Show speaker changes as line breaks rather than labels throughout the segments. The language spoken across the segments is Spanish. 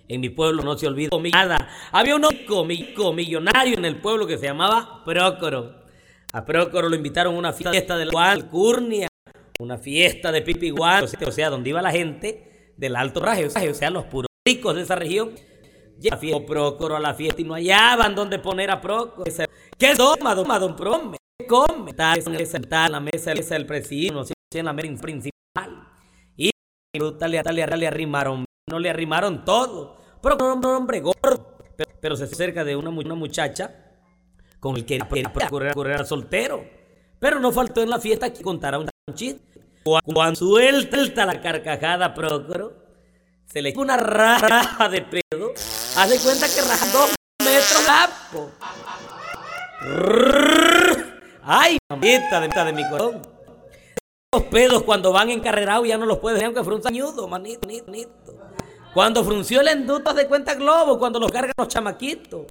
En mi pueblo no se olvida nada. Había un rico millonario en el pueblo que se llamaba Prócoro. A Prócoro lo invitaron a una fiesta de la alcurnia, una fiesta de pipigual, o sea, donde iba la gente del alto raje, o sea, los puros ricos de esa región. Llegó Prócoro a la fiesta y no hallaban dónde poner a Prócoro. ¿Qué toma, don Prome? ¿Qué come? Está en la mesa del presidio, en la mesa principal. Y le arrimaron, no le arrimaron todo. Prócoro era un hombre gordo, pero se acerca de una muchacha con el que correr soltero. Pero no faltó en la fiesta que contara un chiste. Cuando suelta la carcajada Prócoro, se le una raja de pedo. Haz de cuenta que raja 2 metros capo. Ay, mamita de mi corazón. Los pedos cuando van encarrerados ya no los puedes, aunque frunza ñudo, manito. Cuando frunció el enduto, haz de cuenta globo, cuando los cargan los chamaquitos.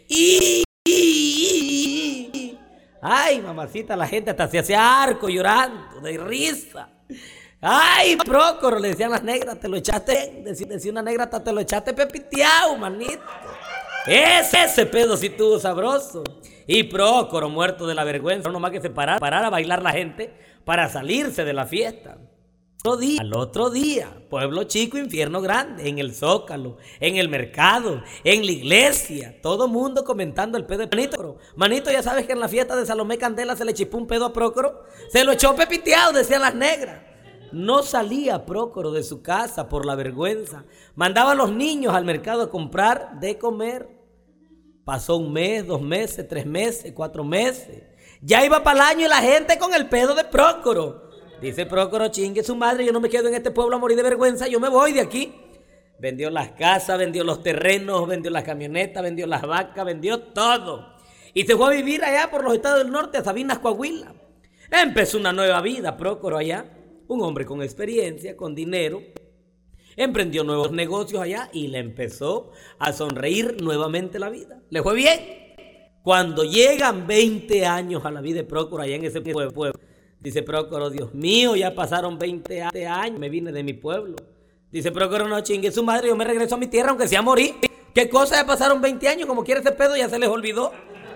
Ay, mamacita, la gente hasta se hacía arco llorando, de risa. Ay, Prócoro, le decían las negras, te lo echaste, decía una negra, hasta te lo echaste pepiteado, manito. Ese pedo sí tuvo sabroso. Y Prócoro, muerto de la vergüenza, no nomás que se parara a bailar la gente para salirse de la fiesta. Al otro día, pueblo chico, infierno grande, en el Zócalo, en el mercado, en la iglesia, todo mundo comentando el pedo de Manito. Manito, ya sabes que en la fiesta de Salomé Candela se le chipó un pedo a Prócoro, se lo echó pepiteado, decían las negras. No salía Prócoro de su casa por la vergüenza, mandaba a los niños al mercado a comprar de comer. Pasó 1 mes, 2 meses, 3 meses, 4 meses, ya iba para el año y la gente con el pedo de Prócoro. Dice Prócoro, chingue su madre, yo no me quedo en este pueblo a morir de vergüenza, yo me voy de aquí. Vendió las casas, vendió los terrenos, vendió las camionetas, vendió las vacas, vendió todo. Y se fue a vivir allá por los estados del norte, a Sabinas, Coahuila. Empezó una nueva vida Prócoro allá, un hombre con experiencia, con dinero. Emprendió nuevos negocios allá y le empezó a sonreír nuevamente la vida. Le fue bien. Cuando llegan 20 años a la vida de Prócoro allá en ese pueblo, dice Prócoro, Dios mío, ya pasaron 20 años, me vine de mi pueblo. Dice Prócoro, no chingue su madre, yo me regreso a mi tierra aunque sea a morir. ¿Qué cosa? Ya pasaron 20 años, como quiere ese pedo, ya se les olvidó.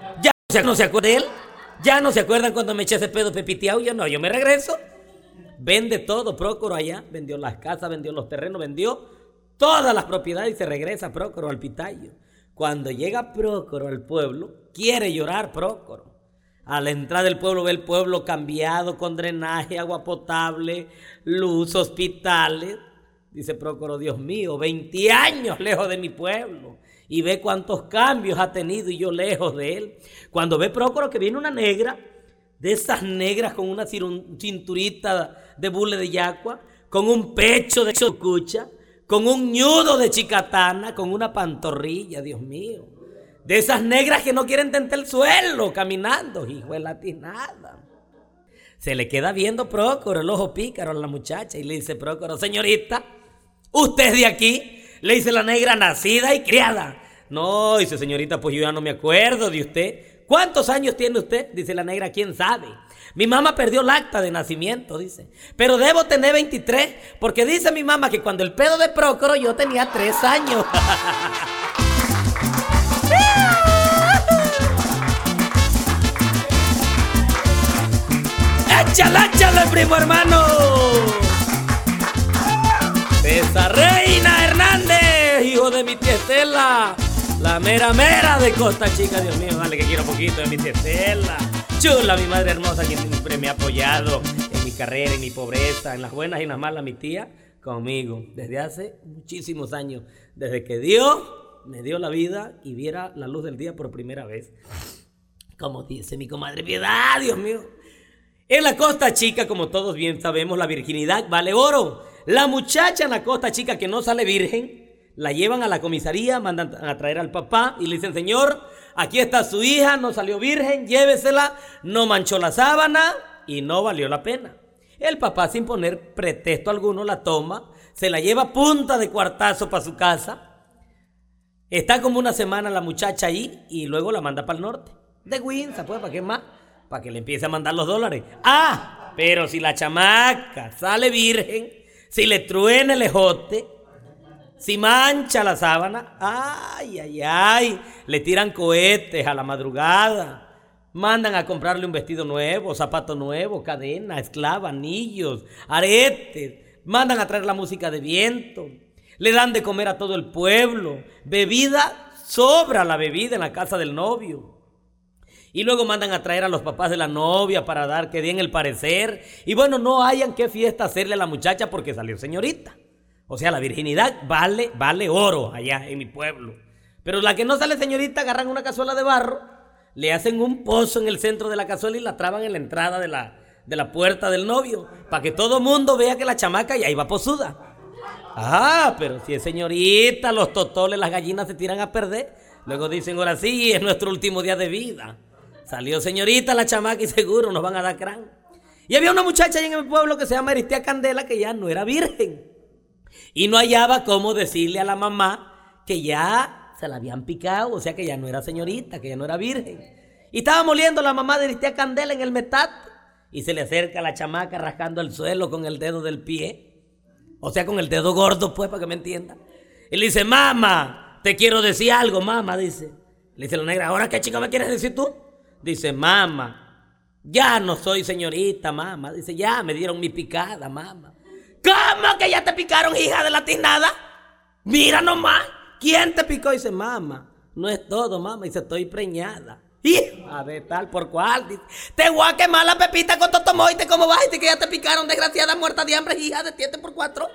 Ya no se acuerdan de él, ya no se acuerdan cuando me eché ese pedo pepiteado, yo me regreso. Vende todo Prócoro allá, vendió las casas, vendió los terrenos, vendió todas las propiedades y se regresa Prócoro al Pitayo. Cuando llega Prócoro al pueblo, quiere llorar Prócoro. A la entrada del pueblo ve el pueblo cambiado, con drenaje, agua potable, luz, hospitales. Dice Prócoro, Dios mío, 20 años lejos de mi pueblo. Y ve cuántos cambios ha tenido y yo lejos de él. Cuando ve Prócoro que viene una negra, de esas negras con una cinturita de bule de yacua, con un pecho de chocucha, con un ñudo de chicatana, con una pantorrilla, Dios mío. De esas negras que no quieren tentar el suelo caminando, hijo de latinada. Se le queda viendo Prócoro, el ojo pícaro a la muchacha, y le dice Prócoro, señorita, ¿usted es de aquí? Le dice la negra, nacida y criada. No, dice señorita, pues yo ya no me acuerdo de usted. ¿Cuántos años tiene usted? Dice la negra, ¿quién sabe? Mi mamá perdió el acta de nacimiento, dice. Pero debo tener 23, porque dice mi mamá que cuando el pedo de Prócoro yo tenía 3 años. ¡Échale, primo hermano! Esa Reina Hernández, hijo de mi tía Estela, la mera de Costa Chica. Dios mío, vale que quiero poquito de mi tía Estela. Chula, mi madre hermosa, quien siempre me ha apoyado en mi carrera, en mi pobreza, en las buenas y en las malas, mi tía, conmigo, desde hace muchísimos años, desde que Dios me dio la vida y viera la luz del día por primera vez. Como dice mi comadre Piedad, Dios mío. En la Costa Chica, como todos bien sabemos, la virginidad vale oro. La muchacha en la Costa Chica que no sale virgen, la llevan a la comisaría, mandan a traer al papá y le dicen, señor, aquí está su hija, no salió virgen, llévesela, no manchó la sábana y no valió la pena. El papá, sin poner pretexto alguno, la toma, se la lleva a punta de cuartazo para su casa. Está como una semana la muchacha ahí y luego la manda para el norte. De Winsa, pues, ¿para qué más? Para que le empiece a mandar los dólares. Ah, pero si la chamaca sale virgen, si le truena el ejote, Si mancha la sábana, ay, ay, ay, le tiran cohetes a la madrugada. Mandan a comprarle un vestido nuevo, zapato nuevo, cadena, esclava, anillos, aretes. Mandan a traer la música de viento. Le dan de comer a todo el pueblo. Bebida, sobra la bebida en la casa del novio. Y luego mandan a traer a los papás de la novia para dar que den el parecer. Y bueno, no hayan qué fiesta hacerle a la muchacha porque salió señorita. O sea, la virginidad vale oro allá en mi pueblo. Pero la que no sale señorita, agarran una cazuela de barro, le hacen un pozo en el centro de la cazuela y la traban en la entrada de la puerta del novio, para que todo mundo vea que la chamaca ya iba posuda. Ah, pero si es señorita, los totoles, las gallinas se tiran a perder. Luego dicen, ahora sí, es nuestro último día de vida. Salió señorita la chamaca y seguro nos van a dar crán. Y había una muchacha ahí en el pueblo que se llama Aristea Candela, que ya no era virgen. Y no hallaba cómo decirle a la mamá que ya se la habían picado, o sea que ya no era señorita, que ya no era virgen. Y estaba moliendo la mamá de Aristea Candela en el metate. Y se le acerca a la chamaca rascando el suelo con el dedo del pie. O sea, con el dedo gordo, pues, para que me entiendan. Y le dice, mamá, te quiero decir algo, mamá, dice. Le dice la negra, ¿ahora qué chica me quieres decir tú? Dice, mamá, ya no soy señorita, mamá. Dice, ya me dieron mi picada, mamá. ¿Cómo que ya te picaron, hija de la tiznada? Mira nomás, ¿quién te picó? Dice, mamá, no es todo, mamá. Dice, estoy preñada. Hija de tal por cual. Dice, te voy a quemar la pepita con totomoite, ¿cómo vas? Dice que ya te picaron, desgraciada muerta de hambre, hija de 7 por 4.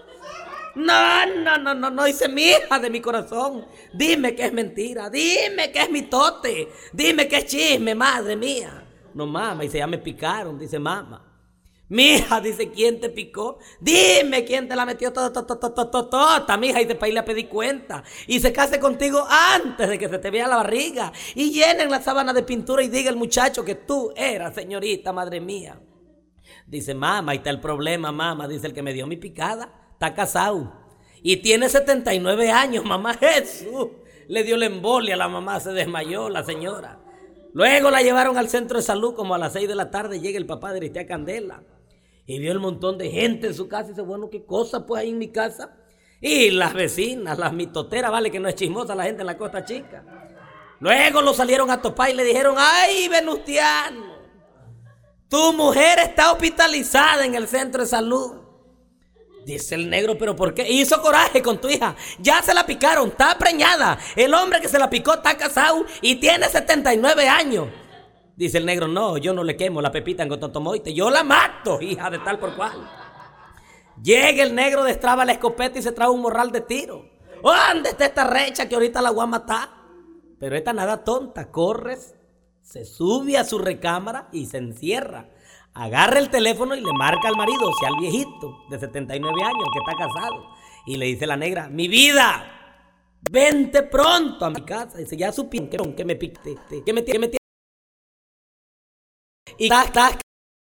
No, dice, mi hija de mi corazón, dime que es mentira, dime que es mitote, dime que es chisme, madre mía. No, mamá, dice, ya me picaron, dice, mamá. Mi hija, dice, ¿quién te picó? Dime quién te la metió tota, mi hija, y después le pedí cuenta. Y se case contigo antes de que se te vea la barriga. Y llenen la sábana de pintura y diga el muchacho que tú eras señorita, madre mía. Dice, mamá, ahí está el problema, mamá. Dice, el que me dio mi picada está casado. Y tiene 79 años, mamá. Jesús. Le dio la embolia a la mamá, se desmayó la señora. Luego la llevaron al centro de salud como a las 6 de la tarde. Llega el papá de Aristea Candela. Y vio el montón de gente en su casa y dice, bueno, ¿qué cosa pues hay en mi casa? Y las vecinas, las mitoteras, vale que no es chismosa la gente en la Costa Chica. Luego lo salieron a topar y le dijeron, ay, Venustiano, tu mujer está hospitalizada en el centro de salud. Dice el negro, ¿pero por qué? Hizo coraje con tu hija, ya se la picaron, está preñada. El hombre que se la picó está casado y tiene 79 años. Dice el negro, no, yo no le quemo la pepita en gototomoite, yo la mato, hija de tal por cual. Llega el negro, destraba la escopeta y se trae un morral de tiro. ¿Dónde está esta recha que ahorita la voy a matar? Pero esta nada tonta, corre, se sube a su recámara y se encierra. Agarra el teléfono y le marca al marido, o sea, al viejito de 79 años que está casado. Y le dice la negra, mi vida, vente pronto a mi casa. Dice, ya supieron que me picaste, que me tiene. Y está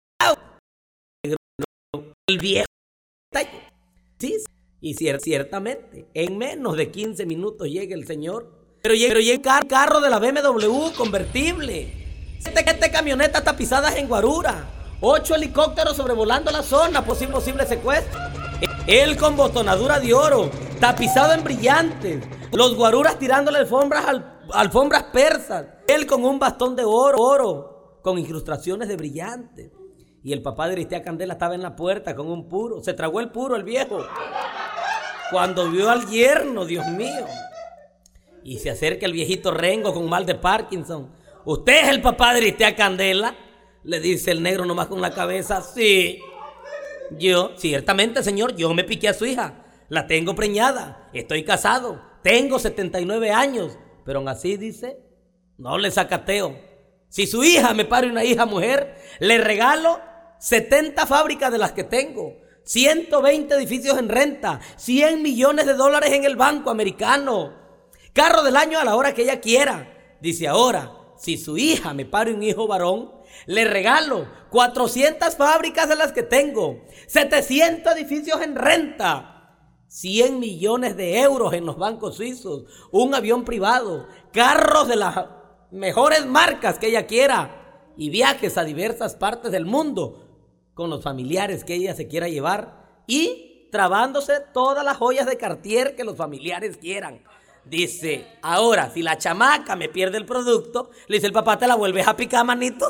el viejo. Sí, y ciertamente, en menos de 15 minutos llega el señor. Pero llega el carro de la BMW convertible. 7 camionetas tapizadas en guarura. 8 helicópteros sobrevolando la zona, posible secuestro. Él con botonadura de oro, tapizado en brillantes. Los guaruras tirándole alfombras persas. Él con un bastón de oro, con incrustaciones de brillantes. Y el papá de Aristea Candela estaba en la puerta con un puro. Se tragó el puro el viejo. Cuando vio al yerno, Dios mío. Y se acerca el viejito rengo con mal de Parkinson. ¿Usted es el papá de Aristea Candela? Le dice el negro nomás con la cabeza. Sí. Yo, ciertamente, señor, yo me piqué a su hija. La tengo preñada. Estoy casado. Tengo 79 años. Pero aún así, dice, no le sacateo. Si su hija me pare una hija mujer, le regalo 70 fábricas de las que tengo, 120 edificios en renta, 100 millones de dólares en el banco americano, carro del año a la hora que ella quiera. Dice, ahora, si su hija me pare un hijo varón, le regalo 400 fábricas de las que tengo, 700 edificios en renta, 100 millones de euros en los bancos suizos, un avión privado, carros de las mejores marcas que ella quiera y viajes a diversas partes del mundo con los familiares que ella se quiera llevar y y trabándose todas las joyas de Cartier que los familiares quieran. Dice, ahora, si la chamaca me pierde el producto, le dice el papá, ¿te la vuelves a picar, manito?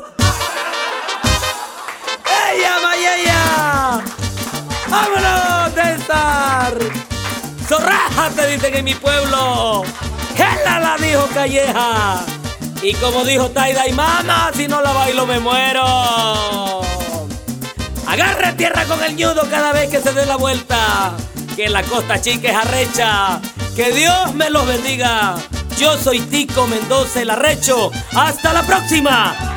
¡Ella, Mayella! ¡Vámonos, César! ¡Zorraja! Te dicen en mi pueblo. ¡Gélala! Dijo Calleja. Y como dijo Taida y Mama, si no la bailo me muero. Agarre tierra con el ñudo cada vez que se dé la vuelta, que la Costa Chica es arrecha. Que Dios me los bendiga. Yo soy Tico Mendoza el Arrecho. ¡Hasta la próxima!